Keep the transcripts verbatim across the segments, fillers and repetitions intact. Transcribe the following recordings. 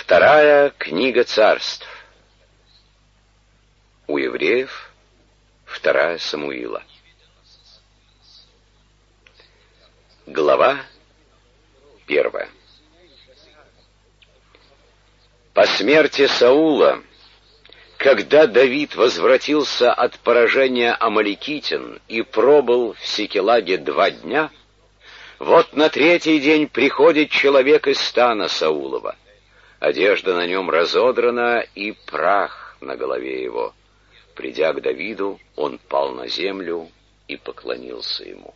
Вторая книга царств. У евреев вторая Самуила. Глава первая. По смерти Саула, когда Давид возвратился от поражения амаликитян и пробыл в Сикелаге два дня, вот на третий день приходит человек из стана Саулова. Одежда на нем разодрана и прах на голове его. Придя к Давиду, он пал на землю и поклонился ему.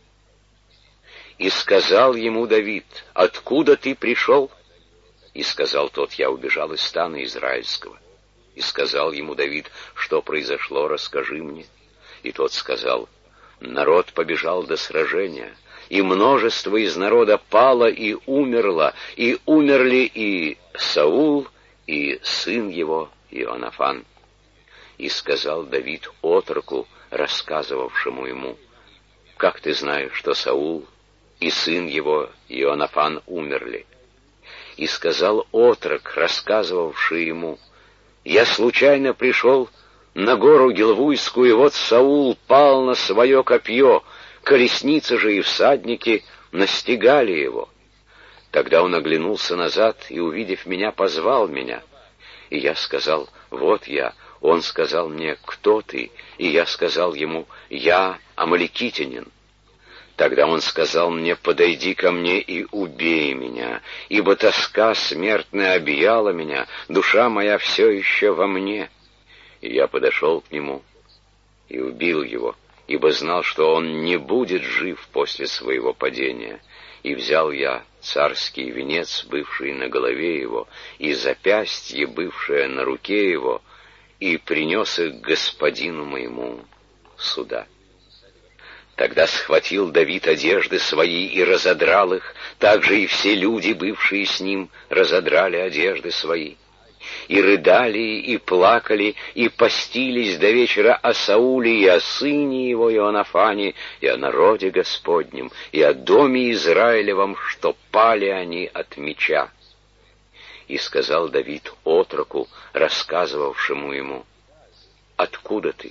И сказал ему Давид: «Откуда ты пришел?» И сказал тот: «Я убежал из стана израильского». И сказал ему Давид: «Что произошло, расскажи мне». И тот сказал: «Народ побежал до сражения, и множество из народа пало и умерло, и умерли и Саул, и сын его Ионафан». И сказал Давид отроку, рассказывавшему ему: «Как ты знаешь, что Саул и сын его Ионафан умерли?» И сказал отрок, рассказывавший ему: «Я случайно пришел на гору Гилвуйскую, и вот Саул пал на свое копье, колесницы же и всадники настигали его. Тогда он оглянулся назад и, увидев меня, позвал меня. И я сказал: вот я. Он сказал мне: кто ты? И я сказал ему: я амаликитянин. Тогда он сказал мне: подойди ко мне и убей меня, ибо тоска смертная объяла меня, душа моя все еще во мне. И я подошел к нему и убил его, ибо знал, что он не будет жив после своего падения. И взял я царский венец, бывший на голове его, и запястье, бывшее на руке его, и принес их господину моему суда. Тогда схватил Давид одежды свои и разодрал их, также и все люди, бывшие с ним, разодрали одежды свои. И рыдали, и плакали, и постились до вечера о Сауле и о сыне его Ионафане, и о народе Господнем, и о доме Израилевом, что пали они от меча. И сказал Давид отроку, рассказывавшему ему: откуда ты?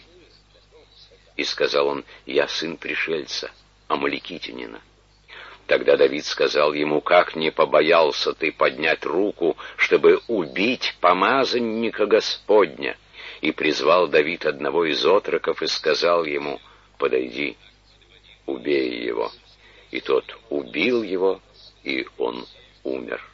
И сказал он: я сын пришельца, амаликитянина. Тогда Давид сказал ему: как не побоялся ты поднять руку, чтобы убить помазанника Господня? И призвал Давид одного из отроков и сказал ему: подойди, убей его. И тот убил его, и он умер.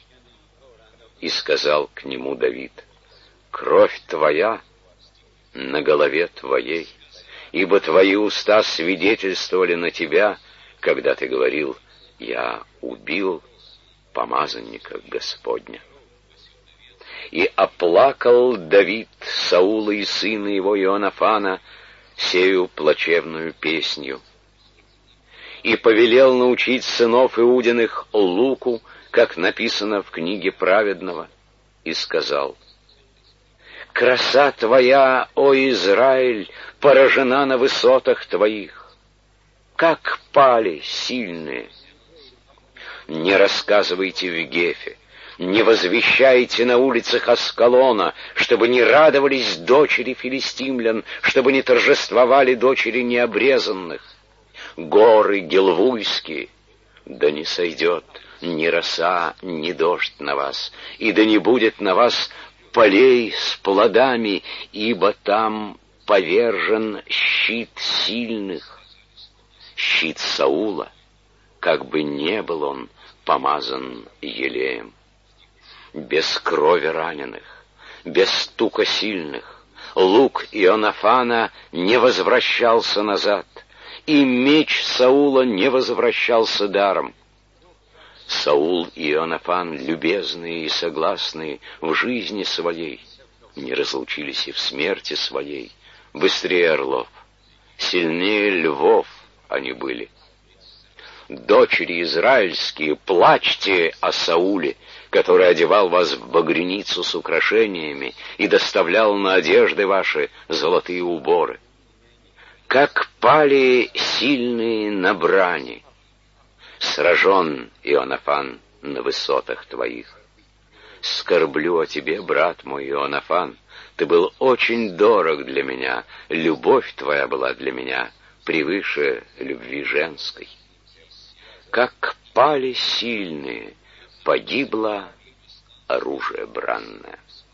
И сказал к нему Давид: кровь твоя на голове твоей, ибо твои уста свидетельствовали на тебя, когда ты говорил: я убил помазанника Господня. И оплакал Давид Саула и сына его Ионафана сею плачевную песнью. И повелел научить сынов Иудиных луку, как написано в книге праведного, и сказал: краса твоя, о Израиль, поражена на высотах твоих, как пали сильные. Не рассказывайте в Гефе, не возвещайте на улицах Аскалона, чтобы не радовались дочери филистимлян, чтобы не торжествовали дочери необрезанных. Горы гилвуйские, да не сойдет ни роса, ни дождь на вас, и да не будет на вас полей с плодами, ибо там повержен щит сильных, щит Саула, как бы не был он помазан елеем. Без крови раненых, без стука сильных, лук Ионафана не возвращался назад, и меч Саула не возвращался даром. Саул и Ионафан, любезные и согласные в жизни своей, не разлучились и в смерти своей. Быстрее орлов, сильнее львов они были. Дочери израильские, плачьте о Сауле, который одевал вас в багряницу с украшениями и доставлял на одежды ваши золотые уборы. Как пали сильные на брани, сражен Ионафан на высотах твоих. Скорблю о тебе, брат мой Иоаннафан. Ты был очень дорог для меня, любовь твоя была для меня превыше любви женской. Как пали сильные, погибло оружие бранное.